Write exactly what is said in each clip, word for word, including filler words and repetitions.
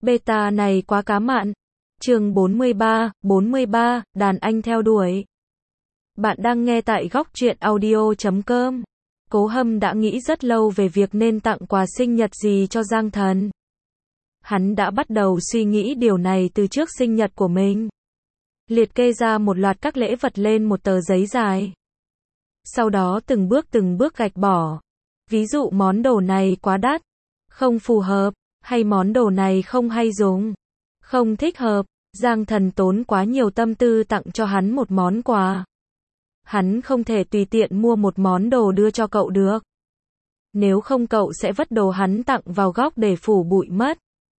Beta này quá cá mặn. Chương bốn mươi ba, bốn mươi ba, đàn anh theo đuổi. Bạn đang nghe tại góc truyện audio chấm com. Cố Hâm đã nghĩ rất lâu về việc nên tặng quà sinh nhật gì cho Giang Thần. Hắn đã bắt đầu suy nghĩ điều này từ trước sinh nhật của mình. Liệt kê ra một loạt các lễ vật lên một tờ giấy dài. Sau đó từng bước từng bước gạch bỏ. Ví dụ món đồ này quá đắt, không phù hợp, hay món đồ này không hay dùng, không thích hợp. Giang Thần tốn quá nhiều tâm tư tặng cho hắn một món quà. Hắn không thể tùy tiện mua một món đồ đưa cho cậu được. Nếu không cậu sẽ vứt đồ hắn tặng vào góc để phủ bụi mất.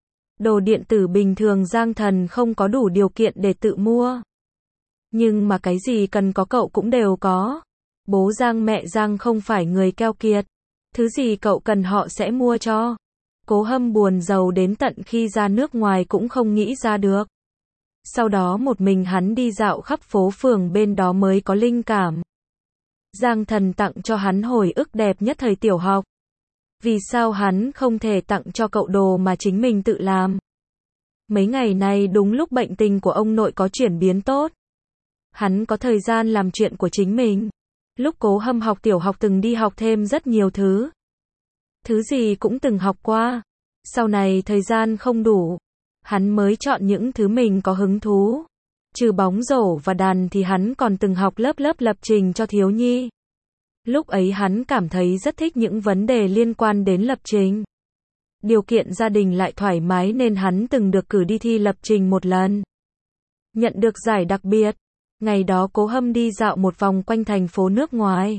Đồ điện tử bình thường Giang Thần không có đủ điều kiện để tự mua. Nhưng mà cái gì cần có cậu cũng đều có. Bố Giang mẹ Giang không phải người keo kiệt. Thứ gì cậu cần họ sẽ mua cho. Cố Hâm buồn rầu đến tận khi ra nước ngoài cũng không nghĩ ra được. Sau đó một mình hắn đi dạo khắp phố phường bên đó mới có linh cảm. Giang Thần tặng cho hắn hồi ức đẹp nhất thời tiểu học. Vì sao hắn không thể tặng cho cậu đồ mà chính mình tự làm? Mấy ngày này đúng lúc bệnh tình của ông nội có chuyển biến tốt. Hắn có thời gian làm chuyện của chính mình. Lúc Cố Hâm học tiểu học từng đi học thêm rất nhiều thứ. Thứ gì cũng từng học qua. Sau này thời gian không đủ. Hắn mới chọn những thứ mình có hứng thú. Trừ bóng rổ và đàn thì hắn còn từng học lớp lớp lập trình cho thiếu nhi. Lúc ấy hắn cảm thấy rất thích những vấn đề liên quan đến lập trình. Điều kiện gia đình lại thoải mái nên hắn từng được cử đi thi lập trình một lần. Nhận được giải đặc biệt. Ngày đó Cố Hâm đi dạo một vòng quanh thành phố nước ngoài.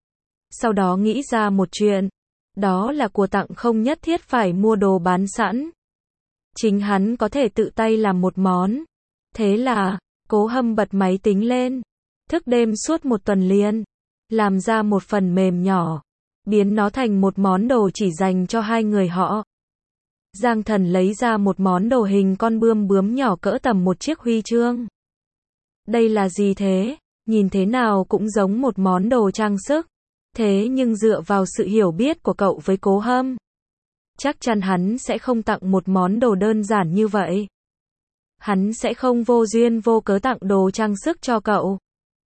Sau đó nghĩ ra một chuyện. Đó là quà tặng không nhất thiết phải mua đồ bán sẵn. Chính hắn có thể tự tay làm một món. Thế là, Cố Hâm bật máy tính lên. Thức đêm suốt một tuần liền. Làm ra một phần mềm nhỏ. Biến nó thành một món đồ chỉ dành cho hai người họ. Giang Thần lấy ra một món đồ hình con bươm bướm nhỏ cỡ tầm một chiếc huy chương. Đây là gì thế? Nhìn thế nào cũng giống một món đồ trang sức. Thế nhưng dựa vào sự hiểu biết của cậu với Cố Hâm, chắc chắn hắn sẽ không tặng một món đồ đơn giản như vậy. Hắn sẽ không vô duyên vô cớ tặng đồ trang sức cho cậu.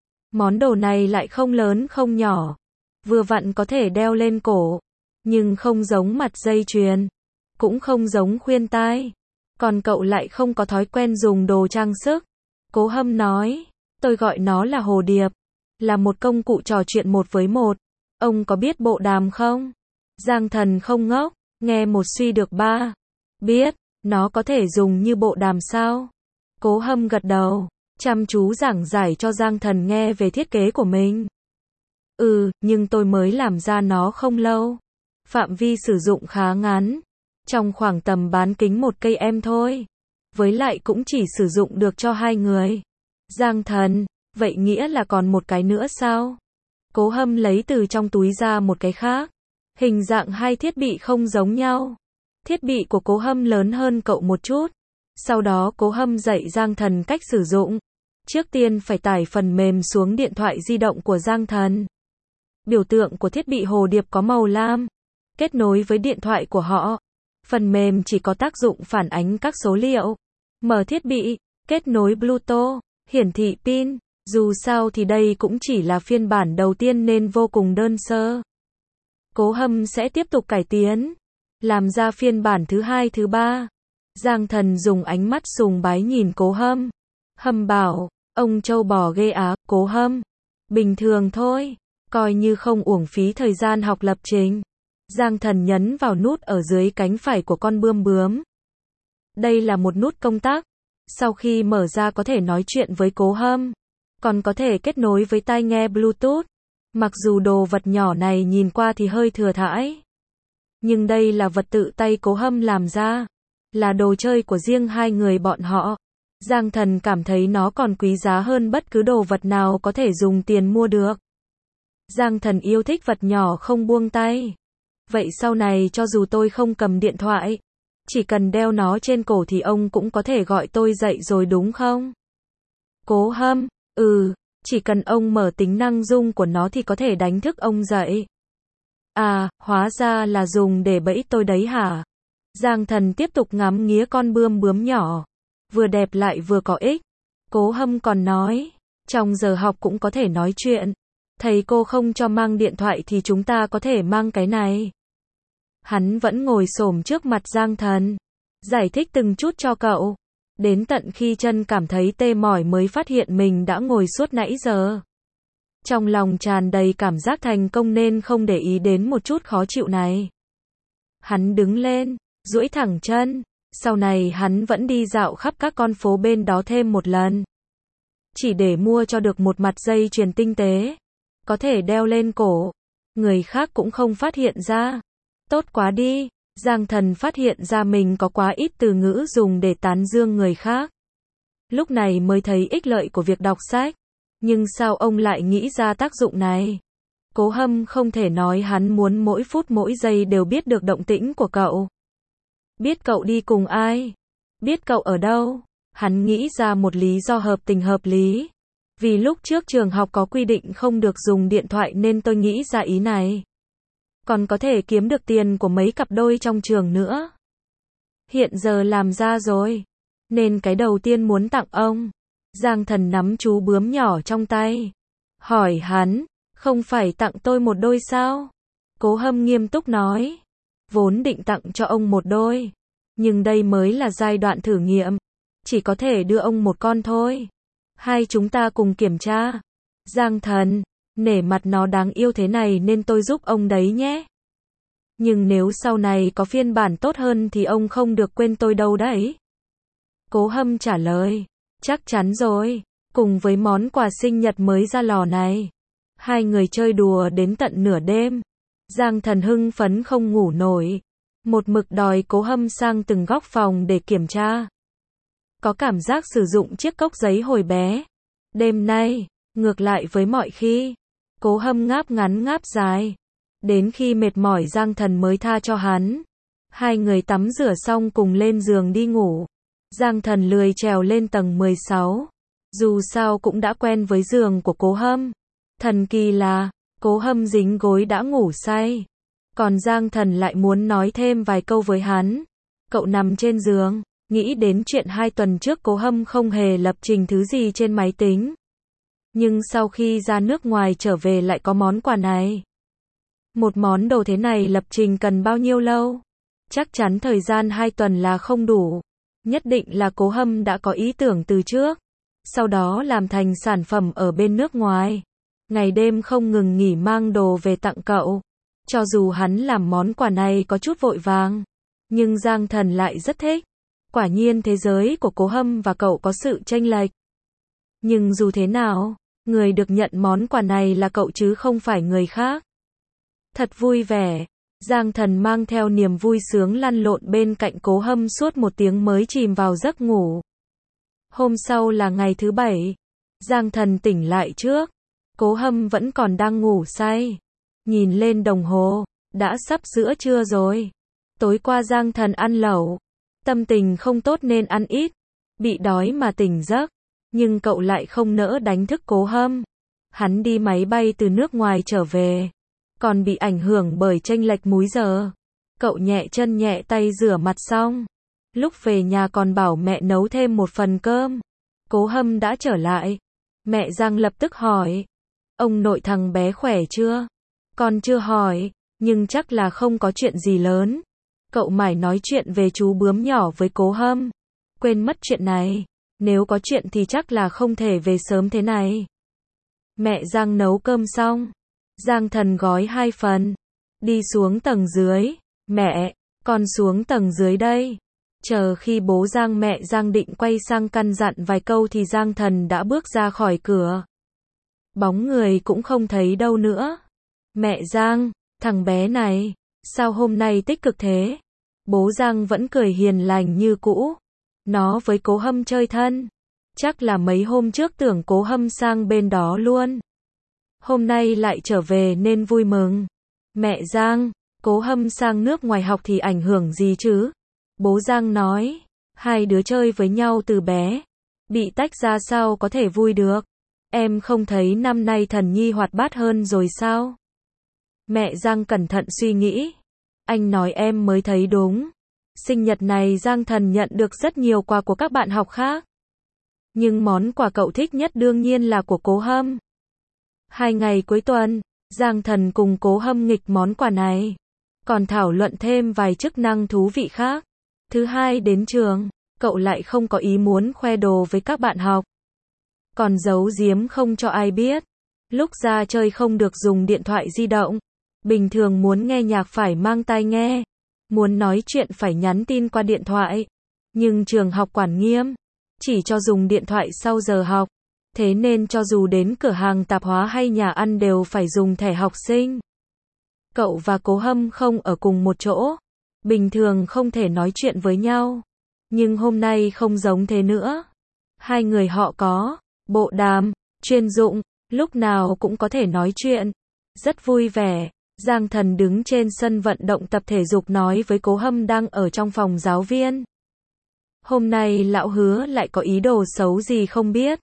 Món đồ này lại không lớn không nhỏ. Vừa vặn có thể đeo lên cổ. Nhưng không giống mặt dây chuyền. Cũng không giống khuyên tai. Còn cậu lại không có thói quen dùng đồ trang sức. Cố Hâm nói, tôi gọi nó là hồ điệp. Là một công cụ trò chuyện một với một. Ông có biết bộ đàm không? Giang Thần không ngốc. Nghe một suy được ba. Biết, nó có thể dùng như bộ đàm sao? Cố Hâm gật đầu. Chăm chú giảng giải cho Giang Thần nghe về thiết kế của mình. Ừ, nhưng tôi mới làm ra nó không lâu. Phạm vi sử dụng khá ngắn. Trong khoảng tầm bán kính một cây em thôi. Với lại cũng chỉ sử dụng được cho hai người. Giang Thần, vậy nghĩa là còn một cái nữa sao? Cố Hâm lấy từ trong túi ra một cái khác. Hình dạng hai thiết bị không giống nhau. Thiết bị của Cố Hâm lớn hơn cậu một chút. Sau đó Cố Hâm dạy Giang Thần cách sử dụng. Trước tiên phải tải phần mềm xuống điện thoại di động của Giang Thần. Biểu tượng của thiết bị hồ điệp có màu lam. Kết nối với điện thoại của họ. Phần mềm chỉ có tác dụng phản ánh các số liệu. Mở thiết bị, kết nối Bluetooth, hiển thị pin. Dù sao thì đây cũng chỉ là phiên bản đầu tiên nên vô cùng đơn sơ. Cố Hâm sẽ tiếp tục cải tiến. Làm ra phiên bản thứ hai thứ ba. Giang Thần dùng ánh mắt sùng bái nhìn Cố Hâm. Hâm bảo, ông trâu bò ghê á. Cố Hâm, bình thường thôi. Coi như không uổng phí thời gian học lập trình. Giang Thần nhấn vào nút ở dưới cánh phải của con bươm bướm. Đây là một nút công tắc. Sau khi mở ra có thể nói chuyện với Cố Hâm. Còn có thể kết nối với tai nghe Bluetooth. Mặc dù đồ vật nhỏ này nhìn qua thì hơi thừa thãi. Nhưng đây là vật tự tay Cố Hâm làm ra. Là đồ chơi của riêng hai người bọn họ. Giang Thần cảm thấy nó còn quý giá hơn bất cứ đồ vật nào có thể dùng tiền mua được. Giang Thần yêu thích vật nhỏ không buông tay. Vậy sau này cho dù tôi không cầm điện thoại, chỉ cần đeo nó trên cổ thì ông cũng có thể gọi tôi dậy rồi đúng không? Cố Hâm, ừ, chỉ cần ông mở tính năng rung của nó thì có thể đánh thức ông dậy. À, hóa ra là dùng để bẫy tôi đấy hả? Giang Thần tiếp tục ngắm nghía con bươm bướm nhỏ. Vừa đẹp lại vừa có ích. Cố Hâm còn nói, trong giờ học cũng có thể nói chuyện. Thầy cô không cho mang điện thoại thì chúng ta có thể mang cái này. Hắn vẫn ngồi xổm trước mặt Giang Thần, giải thích từng chút cho cậu. Đến tận khi chân cảm thấy tê mỏi mới phát hiện mình đã ngồi suốt nãy giờ. Trong lòng tràn đầy cảm giác thành công nên không để ý đến một chút khó chịu này. Hắn đứng lên, duỗi thẳng chân. Sau này hắn vẫn đi dạo khắp các con phố bên đó thêm một lần. Chỉ để mua cho được một mặt dây chuyền tinh tế. Có thể đeo lên cổ. Người khác cũng không phát hiện ra. Tốt quá đi. Giang Thần phát hiện ra mình có quá ít từ ngữ dùng để tán dương người khác. Lúc này mới thấy ích lợi của việc đọc sách. Nhưng sao ông lại nghĩ ra tác dụng này? Cố Hâm không thể nói hắn muốn mỗi phút mỗi giây đều biết được động tĩnh của cậu. Biết cậu đi cùng ai? Biết cậu ở đâu? Hắn nghĩ ra một lý do hợp tình hợp lý. Vì lúc trước trường học có quy định không được dùng điện thoại nên tôi nghĩ ra ý này. Còn có thể kiếm được tiền của mấy cặp đôi trong trường nữa. Hiện giờ làm ra rồi. Nên cái đầu tiên muốn tặng ông. Giang Thần nắm chú bướm nhỏ trong tay. Hỏi hắn, không phải tặng tôi một đôi sao? Cố Hâm nghiêm túc nói. Vốn định tặng cho ông một đôi. Nhưng đây mới là giai đoạn thử nghiệm. Chỉ có thể đưa ông một con thôi. Hai chúng ta cùng kiểm tra. Giang Thần, nể mặt nó đáng yêu thế này nên tôi giúp ông đấy nhé. Nhưng nếu sau này có phiên bản tốt hơn thì ông không được quên tôi đâu đấy. Cố Hâm trả lời. Chắc chắn rồi. Cùng với món quà sinh nhật mới ra lò này. Hai người chơi đùa đến tận nửa đêm. Giang Thần hưng phấn không ngủ nổi. Một mực đòi Cố Hâm sang từng góc phòng để kiểm tra. Có cảm giác sử dụng chiếc cốc giấy hồi bé. Đêm nay, ngược lại với mọi khi. Cố Hâm ngáp ngắn ngáp dài. Đến khi mệt mỏi Giang Thần mới tha cho hắn. Hai người tắm rửa xong cùng lên giường đi ngủ. Giang Thần lười trèo lên tầng mười sáu. Dù sao cũng đã quen với giường của Cố Hâm. Thần kỳ là, Cố Hâm dính gối đã ngủ say. Còn Giang Thần lại muốn nói thêm vài câu với hắn. Cậu nằm trên giường, nghĩ đến chuyện hai tuần trước Cố Hâm không hề lập trình thứ gì trên máy tính. Nhưng sau khi ra nước ngoài trở về lại có món quà này. Một món đồ thế này lập trình cần bao nhiêu lâu? Chắc chắn thời gian hai tuần là không đủ. Nhất định là Cố Hâm đã có ý tưởng từ trước. Sau đó làm thành sản phẩm ở bên nước ngoài. Ngày đêm không ngừng nghỉ mang đồ về tặng cậu. Cho dù hắn làm món quà này có chút vội vàng. Nhưng Giang Thần lại rất thích. Quả nhiên thế giới của Cố Hâm và cậu có sự chênh lệch. Nhưng dù thế nào, người được nhận món quà này là cậu chứ không phải người khác. Thật vui vẻ. Giang Thần mang theo niềm vui sướng lăn lộn bên cạnh Cố Hâm suốt một tiếng mới chìm vào giấc ngủ. Hôm sau là ngày thứ bảy. Giang Thần tỉnh lại trước. Cố Hâm vẫn còn đang ngủ say. Nhìn lên đồng hồ, đã sắp giữa trưa rồi. Tối qua Giang Thần ăn lẩu. Tâm tình không tốt nên ăn ít. Bị đói mà tỉnh giấc. Nhưng cậu lại không nỡ đánh thức Cố Hâm. Hắn đi máy bay từ nước ngoài trở về. Còn bị ảnh hưởng bởi chênh lệch múi giờ. Cậu nhẹ chân nhẹ tay rửa mặt xong. Lúc về nhà còn bảo mẹ nấu thêm một phần cơm. Cố Hâm đã trở lại. Mẹ Giang lập tức hỏi. Ông nội thằng bé khỏe chưa? Con chưa hỏi, nhưng chắc là không có chuyện gì lớn. Cậu mải nói chuyện về chú bướm nhỏ với Cố Hâm. Quên mất chuyện này. Nếu có chuyện thì chắc là không thể về sớm thế này. Mẹ Giang nấu cơm xong. Giang Thần gói hai phần. Đi xuống tầng dưới. Mẹ, con xuống tầng dưới đây. Chờ khi bố Giang mẹ Giang định quay sang căn dặn vài câu thì Giang Thần đã bước ra khỏi cửa. Bóng người cũng không thấy đâu nữa. Mẹ Giang, thằng bé này, sao hôm nay tích cực thế? Bố Giang vẫn cười hiền lành như cũ. Nó với Cố Hâm chơi thân. Chắc là mấy hôm trước tưởng Cố Hâm sang bên đó luôn. Hôm nay lại trở về nên vui mừng. Mẹ Giang, Cố Hâm sang nước ngoài học thì ảnh hưởng gì chứ? Bố Giang nói, hai đứa chơi với nhau từ bé. Bị tách ra sao có thể vui được? Em không thấy năm nay Thần Nhi hoạt bát hơn rồi sao? Mẹ Giang cẩn thận suy nghĩ. Anh nói em mới thấy đúng. Sinh nhật này Giang Thần nhận được rất nhiều quà của các bạn học khác. Nhưng món quà cậu thích nhất đương nhiên là của Cố Hâm. Hai ngày cuối tuần, Giang Thần cùng Cố Hâm nghịch món quà này. Còn thảo luận thêm vài chức năng thú vị khác. Thứ hai đến trường, cậu lại không có ý muốn khoe đồ với các bạn học. Còn giấu giếm không cho ai biết. Lúc ra chơi không được dùng điện thoại di động. Bình thường muốn nghe nhạc phải mang tai nghe. Muốn nói chuyện phải nhắn tin qua điện thoại. Nhưng trường học quản nghiêm. Chỉ cho dùng điện thoại sau giờ học. Thế nên cho dù đến cửa hàng tạp hóa hay nhà ăn đều phải dùng thẻ học sinh. Cậu và Cố Hâm không ở cùng một chỗ. Bình thường không thể nói chuyện với nhau. Nhưng hôm nay không giống thế nữa. Hai người họ có bộ đàm chuyên dụng, lúc nào cũng có thể nói chuyện. Rất vui vẻ. Giang Thần đứng trên sân vận động tập thể dục nói với Cố Hâm đang ở trong phòng giáo viên. Hôm nay lão hứa lại có ý đồ xấu gì không biết.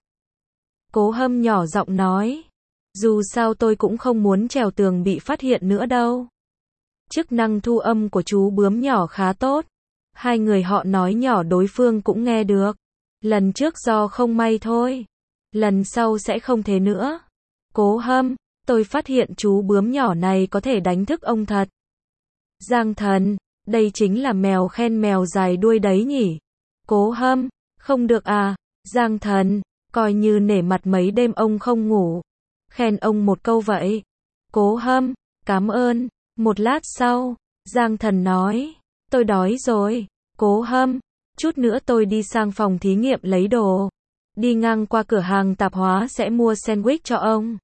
Cố Hâm nhỏ giọng nói. Dù sao tôi cũng không muốn trèo tường bị phát hiện nữa đâu. Chức năng thu âm của chú bướm nhỏ khá tốt. Hai người họ nói nhỏ đối phương cũng nghe được. Lần trước do không may thôi. Lần sau sẽ không thế nữa. Cố Hâm, tôi phát hiện chú bướm nhỏ này có thể đánh thức ông thật. Giang Thần, đây chính là mèo khen mèo dài đuôi đấy nhỉ. Cố Hâm, không được à. Giang Thần, coi như nể mặt mấy đêm ông không ngủ. Khen ông một câu vậy. Cố Hâm, cảm ơn. Một lát sau, Giang Thần nói, tôi đói rồi. Cố Hâm, chút nữa tôi đi sang phòng thí nghiệm lấy đồ. Đi ngang qua cửa hàng tạp hóa sẽ mua sandwich cho ông.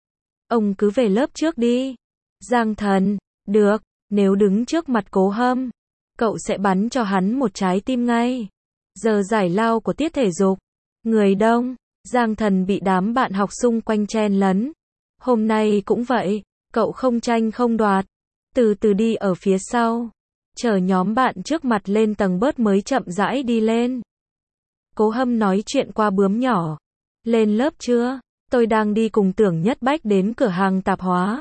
Ông cứ về lớp trước đi. Giang Thần, được, nếu đứng trước mặt Cố Hâm, cậu sẽ bắn cho hắn một trái tim ngay. Giờ giải lao của tiết thể dục. Người đông, Giang Thần bị đám bạn học xung quanh chen lấn. Hôm nay cũng vậy, cậu không tranh không đoạt. Từ từ đi ở phía sau. Chờ nhóm bạn trước mặt lên tầng bớt mới chậm rãi đi lên. Cố Hâm nói chuyện qua bướm nhỏ. Lên lớp chưa? Tôi đang đi cùng Tưởng Nhất Bách đến cửa hàng tạp hóa.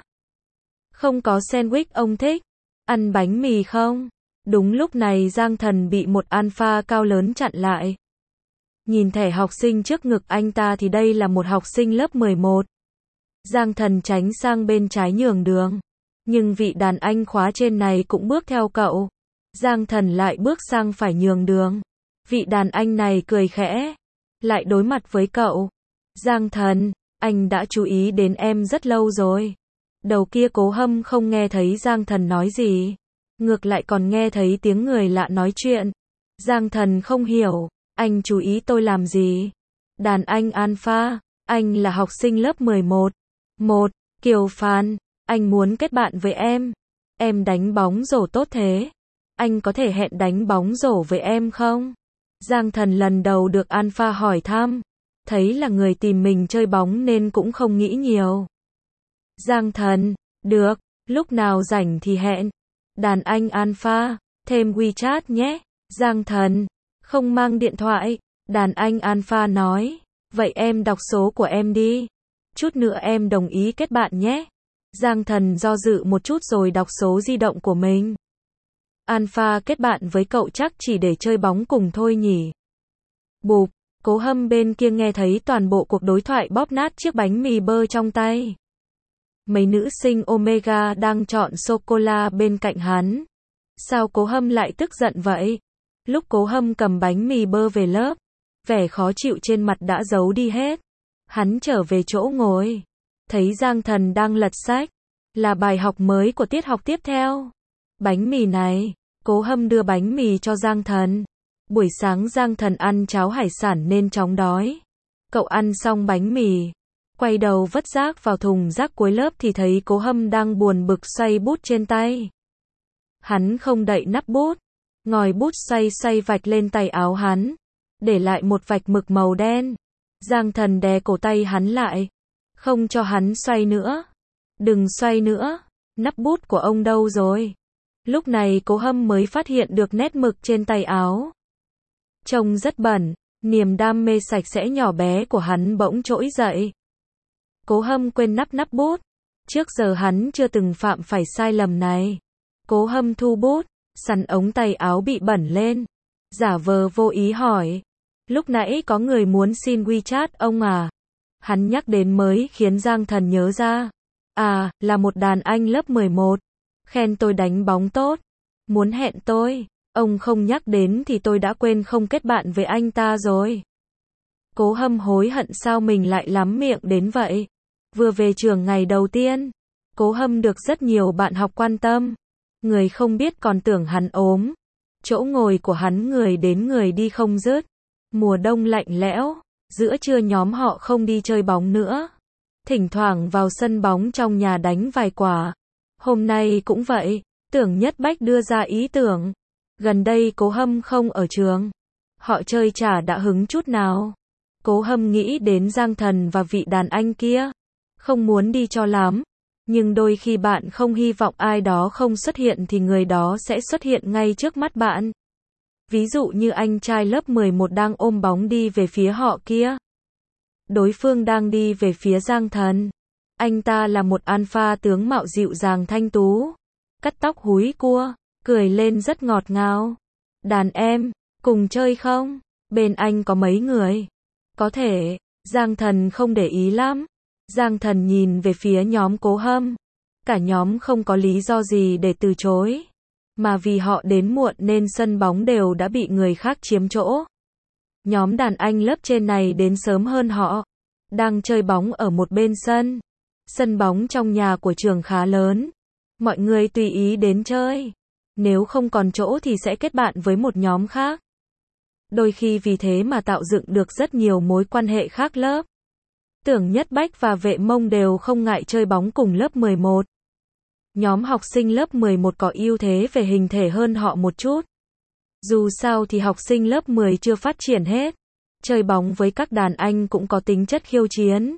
Không có sandwich ông thích. Ăn bánh mì không? Đúng lúc này Giang Thần bị một alpha cao lớn chặn lại. Nhìn thẻ học sinh trước ngực anh ta thì đây là một học sinh lớp mười một. Giang Thần tránh sang bên trái nhường đường. Nhưng vị đàn anh khóa trên này cũng bước theo cậu. Giang Thần lại bước sang phải nhường đường. Vị đàn anh này cười khẽ. Lại đối mặt với cậu. Giang Thần, anh đã chú ý đến em rất lâu rồi. Đầu kia Cố Hâm không nghe thấy Giang Thần nói gì. Ngược lại còn nghe thấy tiếng người lạ nói chuyện. Giang Thần không hiểu. Anh chú ý tôi làm gì? Đàn anh alpha, anh là học sinh lớp mười một. Một, Kiều Phan, anh muốn kết bạn với em. Em đánh bóng rổ tốt thế. Anh có thể hẹn đánh bóng rổ với em không? Giang Thần lần đầu được alpha hỏi thăm. Thấy là người tìm mình chơi bóng nên cũng không nghĩ nhiều. Giang Thần, được, lúc nào rảnh thì hẹn. Đàn anh alpha, thêm WeChat nhé. Giang Thần, không mang điện thoại. Đàn anh alpha nói, vậy em đọc số của em đi. Chút nữa em đồng ý kết bạn nhé. Giang Thần do dự một chút rồi đọc số di động của mình. Alpha kết bạn với cậu chắc chỉ để chơi bóng cùng thôi nhỉ. Bụp, Cố Hâm bên kia nghe thấy toàn bộ cuộc đối thoại bóp nát chiếc bánh mì bơ trong tay. Mấy nữ sinh Omega đang chọn sô-cô-la bên cạnh hắn. Sao Cố Hâm lại tức giận vậy? Lúc Cố Hâm cầm bánh mì bơ về lớp, vẻ khó chịu trên mặt đã giấu đi hết. Hắn trở về chỗ ngồi. Thấy Giang Thần đang lật sách. Là bài học mới của tiết học tiếp theo. Bánh mì này, Cố Hâm đưa bánh mì cho Giang Thần. Buổi sáng Giang Thần ăn cháo hải sản nên chóng đói. Cậu ăn xong bánh mì, quay đầu vứt rác vào thùng rác cuối lớp thì thấy Cố Hâm đang buồn bực xoay bút trên tay. Hắn không đậy nắp bút, ngòi bút xoay xoay vạch lên tay áo hắn, để lại một vạch mực màu đen. Giang Thần đè cổ tay hắn lại, không cho hắn xoay nữa. Đừng xoay nữa, nắp bút của ông đâu rồi? Lúc này Cố Hâm mới phát hiện được nét mực trên tay áo. Trông rất bẩn, niềm đam mê sạch sẽ nhỏ bé của hắn bỗng trỗi dậy. Cố Hâm quên nắp nắp bút. Trước giờ hắn chưa từng phạm phải sai lầm này. Cố Hâm thu bút, sắn ống tay áo bị bẩn lên. Giả vờ vô ý hỏi. Lúc nãy có người muốn xin WeChat ông à? Hắn nhắc đến mới khiến Giang Thần nhớ ra. À, là một đàn anh lớp mười một. Khen tôi đánh bóng tốt. Muốn hẹn tôi. Ông không nhắc đến thì tôi đã quên không kết bạn với anh ta rồi. Cố Hâm hối hận sao mình lại lắm miệng đến vậy. Vừa về trường ngày đầu tiên, Cố Hâm được rất nhiều bạn học quan tâm. Người không biết còn tưởng hắn ốm. Chỗ ngồi của hắn người đến người đi không dứt. Mùa đông lạnh lẽo, giữa trưa nhóm họ không đi chơi bóng nữa. Thỉnh thoảng vào sân bóng trong nhà đánh vài quả. Hôm nay cũng vậy, Tưởng Nhất Bách đưa ra ý tưởng. Gần đây Cố Hâm không ở trường. Họ chơi chả đã hứng chút nào. Cố Hâm nghĩ đến Giang Thần và vị đàn anh kia. Không muốn đi cho lắm. Nhưng đôi khi bạn không hy vọng ai đó không xuất hiện thì người đó sẽ xuất hiện ngay trước mắt bạn. Ví dụ như anh trai lớp mười một đang ôm bóng đi về phía họ kia. Đối phương đang đi về phía Giang Thần. Anh ta là một alpha tướng mạo dịu dàng thanh tú. Cắt tóc húi cua, cười lên rất ngọt ngào. Đàn em, cùng chơi không? Bên anh có mấy người? Có thể, Giang Thần không để ý lắm. Giang Thần nhìn về phía nhóm Cố Hâm. Cả nhóm không có lý do gì để từ chối. Mà vì họ đến muộn nên sân bóng đều đã bị người khác chiếm chỗ. Nhóm đàn anh lớp trên này đến sớm hơn họ. Đang chơi bóng ở một bên sân. Sân bóng trong nhà của trường khá lớn. Mọi người tùy ý đến chơi. Nếu không còn chỗ thì sẽ kết bạn với một nhóm khác. Đôi khi vì thế mà tạo dựng được rất nhiều mối quan hệ khác lớp. Tưởng Nhất Bách và Vệ Mông đều không ngại chơi bóng cùng lớp mười một. Nhóm học sinh lớp mười một có ưu thế về hình thể hơn họ một chút. Dù sao thì học sinh lớp mười chưa phát triển hết. Chơi bóng với các đàn anh cũng có tính chất khiêu chiến.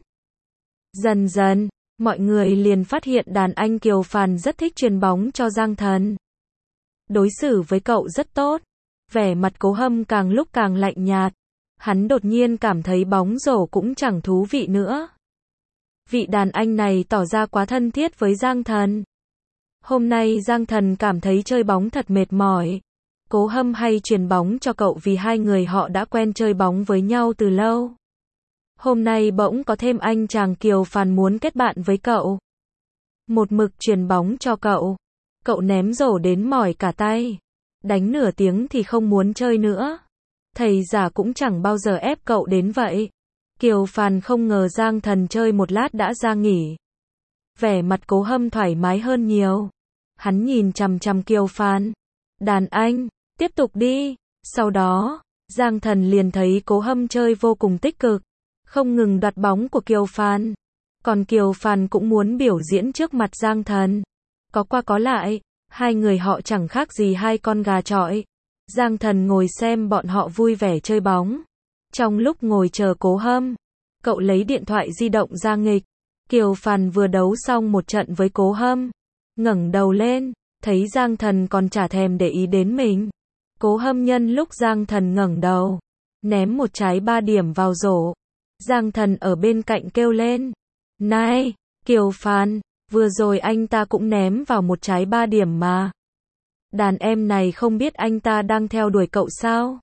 Dần dần, mọi người liền phát hiện đàn anh Kiều Phàn rất thích chuyền bóng cho Giang Thần. Đối xử với cậu rất tốt. Vẻ mặt Cố Hâm càng lúc càng lạnh nhạt. Hắn đột nhiên cảm thấy bóng rổ cũng chẳng thú vị nữa. Vị đàn anh này tỏ ra quá thân thiết với Giang Thần. Hôm nay Giang Thần cảm thấy chơi bóng thật mệt mỏi. Cố Hâm hay chuyền bóng cho cậu vì hai người họ đã quen chơi bóng với nhau từ lâu. Hôm nay bỗng có thêm anh chàng Kiều Phàn muốn kết bạn với cậu. Một mực chuyền bóng cho cậu. Cậu ném rổ đến mỏi cả tay. Đánh nửa tiếng thì không muốn chơi nữa. Thầy giả cũng chẳng bao giờ ép cậu đến vậy. Kiều Phàn không ngờ Giang Thần chơi một lát đã ra nghỉ. Vẻ mặt Cố Hâm thoải mái hơn nhiều. Hắn nhìn chằm chằm Kiều Phàn. Đàn anh, tiếp tục đi. Sau đó, Giang Thần liền thấy Cố Hâm chơi vô cùng tích cực. Không ngừng đoạt bóng của Kiều Phàn. Còn Kiều Phàn cũng muốn biểu diễn trước mặt Giang Thần. Có qua có lại, hai người họ chẳng khác gì hai con gà chọi. Giang Thần ngồi xem bọn họ vui vẻ chơi bóng. Trong lúc ngồi chờ Cố Hâm, cậu lấy điện thoại di động ra nghịch. Kiều Phàn vừa đấu xong một trận với Cố Hâm. Ngẩng đầu lên, thấy Giang Thần còn chả thèm để ý đến mình. Cố Hâm nhân lúc Giang Thần ngẩng đầu, ném một trái ba điểm vào rổ. Giang Thần ở bên cạnh kêu lên. Này, Kiều Phàn, vừa rồi anh ta cũng ném vào một trái ba điểm mà. Đàn em này không biết anh ta đang theo đuổi cậu sao?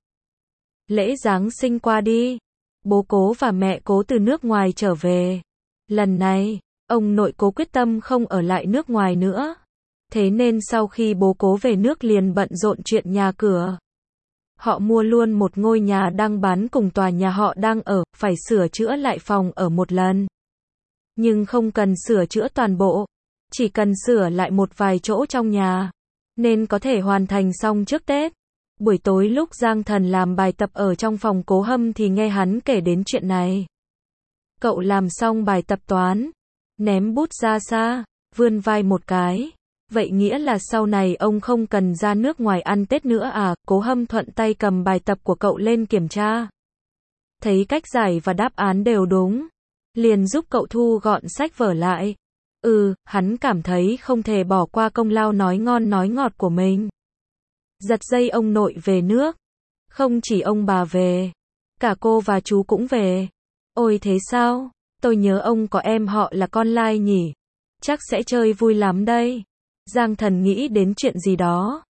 Lễ Giáng sinh qua đi. Bố Cố và mẹ Cố từ nước ngoài trở về. Lần này, ông nội Cố quyết tâm không ở lại nước ngoài nữa. Thế nên sau khi bố Cố về nước liền bận rộn chuyện nhà cửa. Họ mua luôn một ngôi nhà đang bán cùng tòa nhà họ đang ở, phải sửa chữa lại phòng ở một lần. Nhưng không cần sửa chữa toàn bộ, chỉ cần sửa lại một vài chỗ trong nhà, nên có thể hoàn thành xong trước Tết. Buổi tối lúc Giang Thần làm bài tập ở trong phòng Cố Hâm thì nghe hắn kể đến chuyện này. Cậu làm xong bài tập toán, ném bút ra xa, vươn vai một cái. Vậy nghĩa là sau này ông không cần ra nước ngoài ăn Tết nữa à? Cố Hâm thuận tay cầm bài tập của cậu lên kiểm tra. Thấy cách giải và đáp án đều đúng, liền giúp cậu thu gọn sách vở lại. Ừ, hắn cảm thấy không thể bỏ qua công lao nói ngon nói ngọt của mình. Giật dây ông nội về nước. Không chỉ ông bà về, cả cô và chú cũng về. Ôi thế sao? Tôi nhớ ông có em họ là con lai nhỉ? Chắc sẽ chơi vui lắm đây. Giang Thần nghĩ đến chuyện gì đó.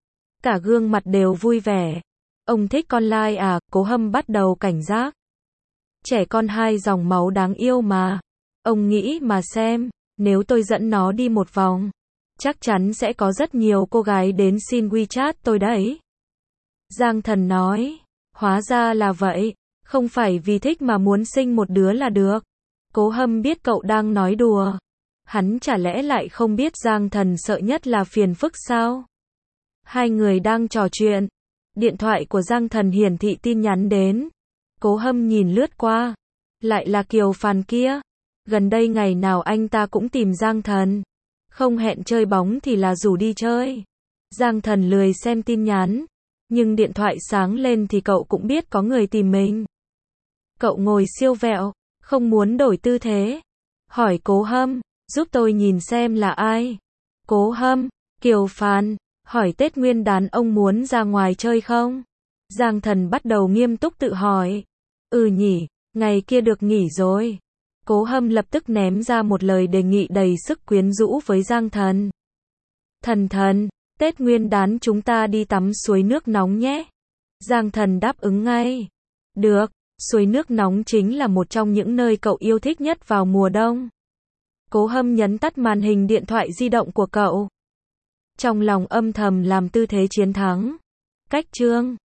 cả gương mặt đều vui vẻ. Ông thích con lai à, Cố Hâm bắt đầu cảnh giác. Trẻ con hai dòng máu đáng yêu mà. Ông nghĩ mà xem, nếu tôi dẫn nó đi một vòng, chắc chắn sẽ có rất nhiều cô gái đến xin WeChat tôi đấy. Giang Thần nói, hóa ra là vậy, không phải vì thích mà muốn sinh một đứa là được. Cố Hâm biết cậu đang nói đùa. Hắn chả lẽ lại không biết Giang Thần sợ nhất là phiền phức sao? Hai người đang trò chuyện. Điện thoại của Giang Thần hiển thị tin nhắn đến. Cố Hâm nhìn lướt qua. Lại là Kiều Phàn kia. Gần đây ngày nào anh ta cũng tìm Giang Thần. Không hẹn chơi bóng thì là rủ đi chơi. Giang Thần lười xem tin nhắn. Nhưng điện thoại sáng lên thì cậu cũng biết có người tìm mình. Cậu ngồi siêu vẹo, không muốn đổi tư thế. Hỏi Cố Hâm, giúp tôi nhìn xem là ai. Cố Hâm, Kiều Phàn, hỏi Tết Nguyên đán ông muốn ra ngoài chơi không? Giang Thần bắt đầu nghiêm túc tự hỏi. Ừ nhỉ, ngày kia được nghỉ rồi. Cố Hâm lập tức ném ra một lời đề nghị đầy sức quyến rũ với Giang Thần. Thần thần, Tết Nguyên đán chúng ta đi tắm suối nước nóng nhé. Giang Thần đáp ứng ngay. Được, suối nước nóng chính là một trong những nơi cậu yêu thích nhất vào mùa đông. Cố Hâm nhấn tắt màn hình điện thoại di động của cậu. Trong lòng âm thầm làm tư thế chiến thắng. Cách chương